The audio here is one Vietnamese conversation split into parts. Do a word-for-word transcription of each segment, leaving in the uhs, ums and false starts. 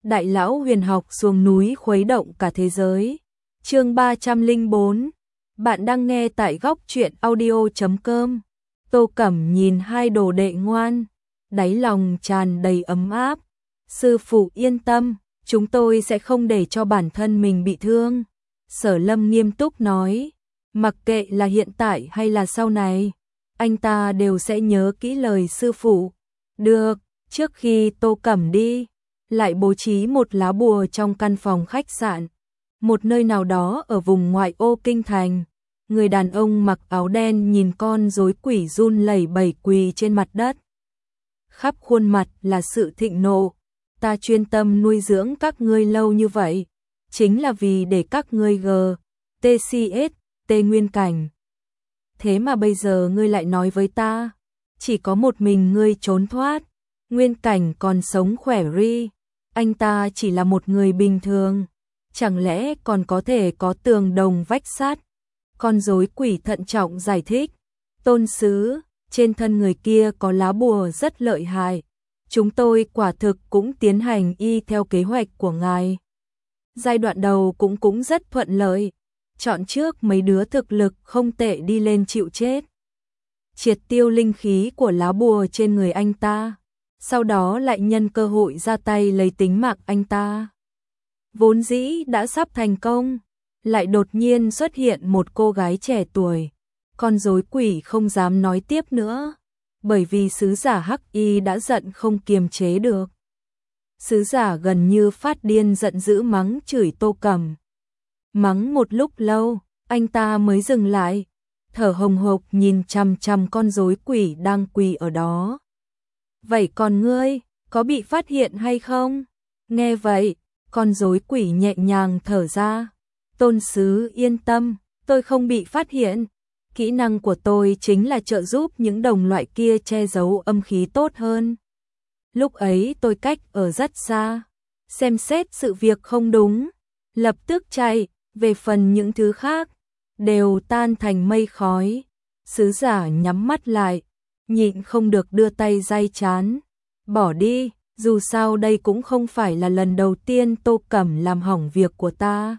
Đại lão huyền học xuống núi khuấy động cả thế giới. Chương ba trăm lẻ bốn. Bạn đang nghe tại góc truyện audio chấm com. Tô Cẩm nhìn hai đồ đệ ngoan, đáy lòng tràn đầy ấm áp. Sư phụ yên tâm, chúng tôi sẽ không để cho bản thân mình bị thương. Sở Lâm nghiêm túc nói, mặc kệ là hiện tại hay là sau này, anh ta đều sẽ nhớ kỹ lời sư phụ. Được, trước khi Tô Cẩm đi, lại bố trí một lá bùa trong căn phòng khách sạn, một nơi nào đó ở vùng ngoại ô kinh thành. Người đàn ông mặc áo đen nhìn con rối quỷ run lẩy bẩy quỳ trên mặt đất. Khắp khuôn mặt là sự thịnh nộ. Ta chuyên tâm nuôi dưỡng các ngươi lâu như vậy, chính là vì để các ngươi g, tê xê ét, tê nguyên cảnh. Thế mà bây giờ ngươi lại nói với ta, chỉ có một mình ngươi trốn thoát, nguyên cảnh còn sống khỏe ri. Anh ta chỉ là một người bình thường, chẳng lẽ còn có thể có tường đồng vách sắt? Con rối quỷ thận trọng giải thích, tôn sứ, trên thân người kia có lá bùa rất lợi hại. Chúng tôi quả thực cũng tiến hành y theo kế hoạch của ngài. Giai đoạn đầu cũng cũng rất thuận lợi, chọn trước mấy đứa thực lực không tệ đi lên chịu chết, triệt tiêu linh khí của lá bùa trên người anh ta, sau đó lại nhân cơ hội ra tay lấy tính mạng anh ta. Vốn dĩ đã sắp thành công, lại đột nhiên xuất hiện một cô gái trẻ tuổi. Con rối quỷ không dám nói tiếp nữa, bởi vì sứ giả Hắc Y đã giận không kiềm chế được. Sứ giả gần như phát điên giận dữ mắng chửi Tô Cẩm. Mắng một lúc lâu, anh ta mới dừng lại, thở hồng hộc nhìn chằm chằm con rối quỷ đang quỳ ở đó. Vậy còn ngươi, có bị phát hiện hay không? Nghe vậy, con rối quỷ nhẹ nhàng thở ra. Tôn sứ yên tâm, tôi không bị phát hiện. Kỹ năng của tôi chính là trợ giúp những đồng loại kia che giấu âm khí tốt hơn. Lúc ấy tôi cách ở rất xa, xem xét sự việc không đúng, lập tức chạy, về phần những thứ khác, đều tan thành mây khói. Sứ giả nhắm mắt lại, nhịn không được đưa tay day chán. Bỏ đi, dù sao đây cũng không phải là lần đầu tiên Tô Cẩm làm hỏng việc của ta.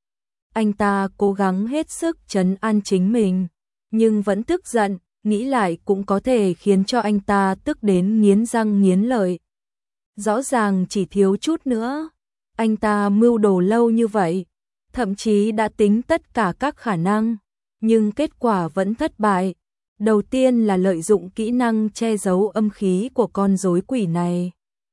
Anh ta cố gắng hết sức trấn an chính mình, nhưng vẫn tức giận, nghĩ lại cũng có thể khiến cho anh ta tức đến nghiến răng nghiến lợi. Rõ ràng chỉ thiếu chút nữa, anh ta mưu đồ lâu như vậy, thậm chí đã tính tất cả các khả năng, nhưng kết quả vẫn thất bại. Đầu tiên là lợi dụng kỹ năng che giấu âm khí của con rối quỷ này,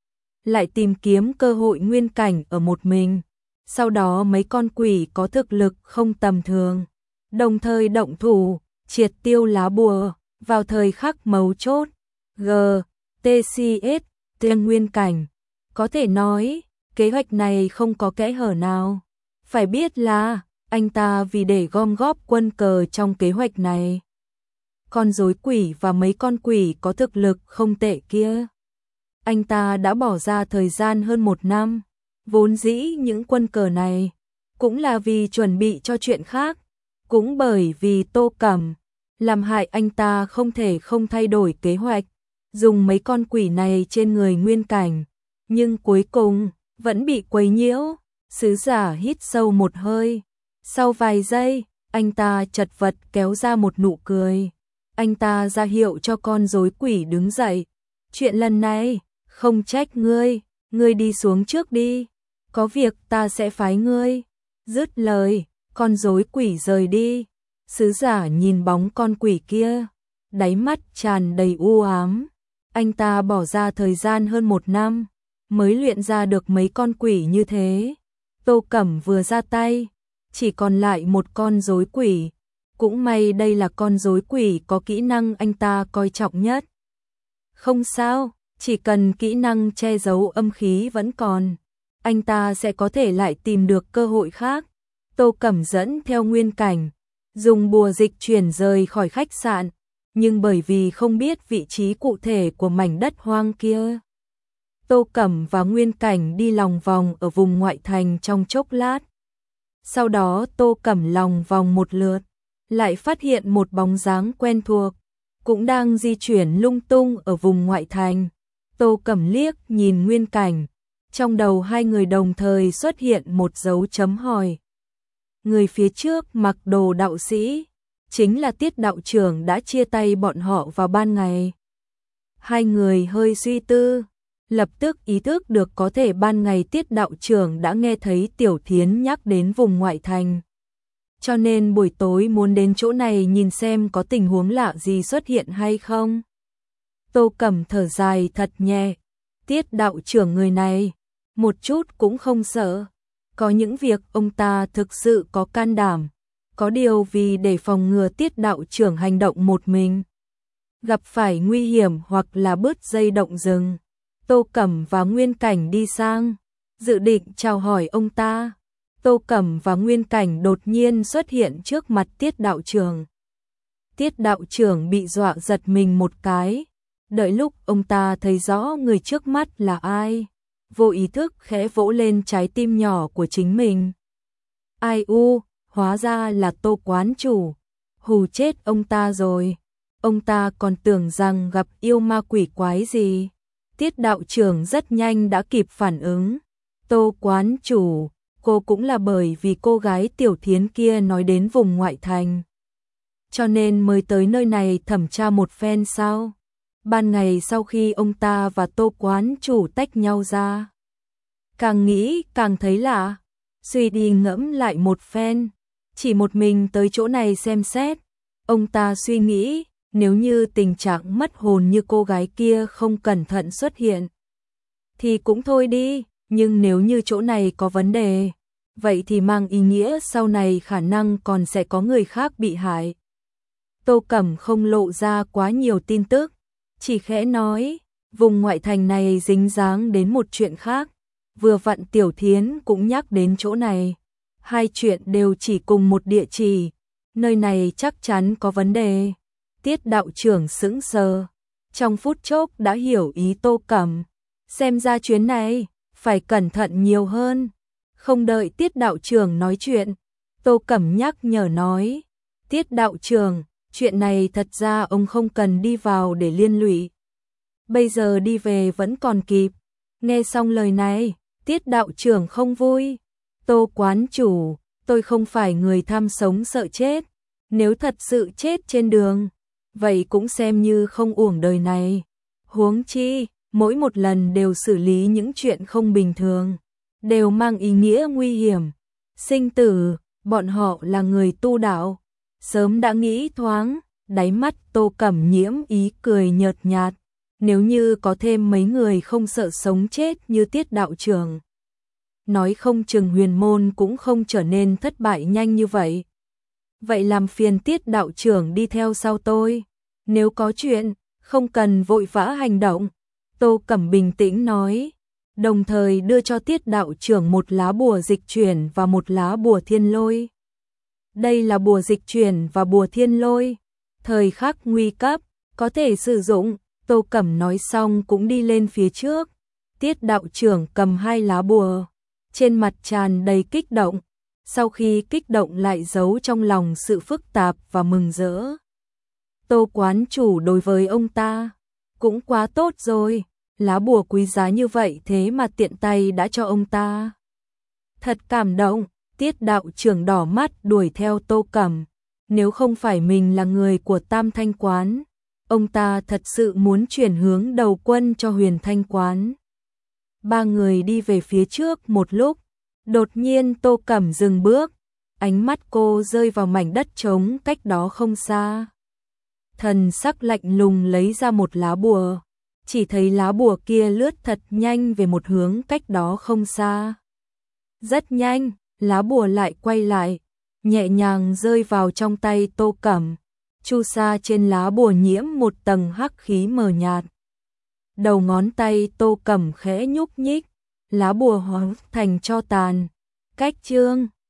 lại tìm kiếm cơ hội nguyên cảnh ở một mình. Sau đó mấy con quỷ có thực lực không tầm thường, đồng thời động thủ, triệt tiêu lá bùa, vào thời khắc mấu chốt. G, tê xê ét, tê nguyên cảnh. Có thể nói, kế hoạch này không có kẽ hở nào. Phải biết là, anh ta vì để gom góp quân cờ trong kế hoạch này. Con rối quỷ và mấy con quỷ có thực lực không tệ kia, anh ta đã bỏ ra thời gian hơn một năm. Vốn dĩ những quân cờ này cũng là vì chuẩn bị cho chuyện khác, cũng bởi vì Tô Cẩm làm hại anh ta không thể không thay đổi kế hoạch, dùng mấy con quỷ này trên người nguyên cảnh, nhưng cuối cùng vẫn bị quấy nhiễu. Sứ giả hít sâu một hơi, sau vài giây, anh ta chật vật kéo ra một nụ cười. Anh ta ra hiệu cho con rối quỷ đứng dậy. Chuyện lần này, không trách ngươi, ngươi đi xuống trước đi. Có việc ta sẽ phái ngươi. Dứt lời, con rối quỷ rời đi. Sứ giả nhìn bóng con quỷ kia, đáy mắt tràn đầy u ám. Anh ta bỏ ra thời gian hơn một năm, mới luyện ra được mấy con quỷ như thế. Tô Cẩm vừa ra tay, chỉ còn lại một con rối quỷ. Cũng may đây là con rối quỷ có kỹ năng anh ta coi trọng nhất. Không sao, chỉ cần kỹ năng che giấu âm khí vẫn còn, anh ta sẽ có thể lại tìm được cơ hội khác. Tô Cẩm dẫn theo nguyên cảnh, dùng bùa dịch chuyển rời khỏi khách sạn, nhưng bởi vì không biết vị trí cụ thể của mảnh đất hoang kia, Tô Cẩm và nguyên cảnh đi lòng vòng ở vùng ngoại thành trong chốc lát. Sau đó Tô Cẩm lòng vòng một lượt, lại phát hiện một bóng dáng quen thuộc, cũng đang di chuyển lung tung ở vùng ngoại thành. Tô Cẩm liếc nhìn nguyên cảnh, Trong đầu hai người đồng thời xuất hiện một dấu chấm hỏi. Người phía trước mặc đồ đạo sĩ, chính là Tiết đạo trưởng đã chia tay bọn họ vào ban ngày. Hai người hơi suy tư, lập tức ý thức được có thể ban ngày Tiết đạo trưởng đã nghe thấy Tiểu Thiến nhắc đến vùng ngoại thành. Cho nên buổi tối muốn đến chỗ này nhìn xem có tình huống lạ gì xuất hiện hay không. Tô Cẩm thở dài thật nhẹ, Tiết đạo trưởng người này, một chút cũng không sợ. Có những việc ông ta thực sự có can đảm, có điều vì để phòng ngừa Tiết đạo trưởng hành động một mình, gặp phải nguy hiểm hoặc là bứt dây động rừng. Tô Cẩm và Nguyên Cảnh đi sang, dự định chào hỏi ông ta. Tô Cẩm và Nguyên Cảnh đột nhiên xuất hiện trước mặt Tiết đạo trưởng. Tiết đạo trưởng bị dọa giật mình một cái, đợi lúc ông ta thấy rõ người trước mắt là ai, vô ý thức khẽ vỗ lên trái tim nhỏ của chính mình. Ai u, hóa ra là Tô quán chủ, hù chết ông ta rồi. Ông ta còn tưởng rằng gặp yêu ma quỷ quái gì. Tiết đạo trưởng rất nhanh đã kịp phản ứng. Tô quán chủ, cô cũng là bởi vì cô gái Tiểu Thiến kia nói đến vùng ngoại thành, cho nên mới tới nơi này thẩm tra một phen sao? Ban ngày sau khi ông ta và Tô quán chủ tách nhau ra, càng nghĩ càng thấy lạ, suy đi ngẫm lại một phen, chỉ một mình tới chỗ này xem xét. Ông ta suy nghĩ, nếu như tình trạng mất hồn như cô gái kia không cẩn thận xuất hiện, thì cũng thôi đi, nhưng nếu như chỗ này có vấn đề, vậy thì mang ý nghĩa sau này khả năng còn sẽ có người khác bị hại. Tô Cẩm không lộ ra quá nhiều tin tức, chỉ khẽ nói, vùng ngoại thành này dính dáng đến một chuyện khác, vừa vặn Tiểu Thiến cũng nhắc đến chỗ này, hai chuyện đều chỉ cùng một địa chỉ, nơi này chắc chắn có vấn đề. Tiết đạo trưởng sững sờ, trong phút chốc đã hiểu ý Tô Cẩm, xem ra chuyến này phải cẩn thận nhiều hơn. Không đợi Tiết đạo trưởng nói chuyện, Tô Cẩm nhắc nhở nói, Tiết đạo trưởng, chuyện này thật ra ông không cần đi vào để liên lụy, bây giờ đi về vẫn còn kịp. Nghe xong lời này, Tiết đạo trưởng không vui. Tô quán chủ, tôi không phải người tham sống sợ chết, nếu thật sự chết trên đường, vậy cũng xem như không uổng đời này. Huống chi, mỗi một lần đều xử lý những chuyện không bình thường, đều mang ý nghĩa nguy hiểm, sinh tử, bọn họ là người tu đạo, sớm đã nghĩ thoáng. Đáy mắt Tô Cẩm nhiễm ý cười nhợt nhạt, nếu như có thêm mấy người không sợ sống chết như Tiết đạo trưởng, nói không chừng huyền môn cũng không trở nên thất bại nhanh như vậy. Vậy làm phiền Tiết đạo trưởng đi theo sau tôi, nếu có chuyện, không cần vội vã hành động. Tô Cẩm bình tĩnh nói, đồng thời đưa cho Tiết đạo trưởng một lá bùa dịch chuyển và một lá bùa thiên lôi. Đây là bùa dịch chuyển và bùa thiên lôi, thời khắc nguy cấp, có thể sử dụng. Tô Cẩm nói xong cũng đi lên phía trước. Tiết đạo trưởng cầm hai lá bùa, trên mặt tràn đầy kích động, sau khi kích động lại giấu trong lòng sự phức tạp và mừng rỡ. Tô quán chủ đối với ông ta cũng quá tốt rồi, lá bùa quý giá như vậy thế mà tiện tay đã cho ông ta. Thật cảm động. Tiết đạo trưởng đỏ mắt đuổi theo Tô Cẩm, nếu không phải mình là người của Tam Thanh Quán, ông ta thật sự muốn chuyển hướng đầu quân cho Huyền Thanh Quán. Ba người đi về phía trước một lúc, đột nhiên Tô Cẩm dừng bước, ánh mắt cô rơi vào mảnh đất trống cách đó không xa. Thần sắc lạnh lùng lấy ra một lá bùa, chỉ thấy lá bùa kia lướt thật nhanh về một hướng cách đó không xa. Rất nhanh, lá bùa lại quay lại, nhẹ nhàng rơi vào trong tay Tô Cẩm. Chu sa trên lá bùa nhiễm một tầng hắc khí mờ nhạt. Đầu ngón tay Tô Cẩm khẽ nhúc nhích, lá bùa hóa thành tro tàn. Cách chương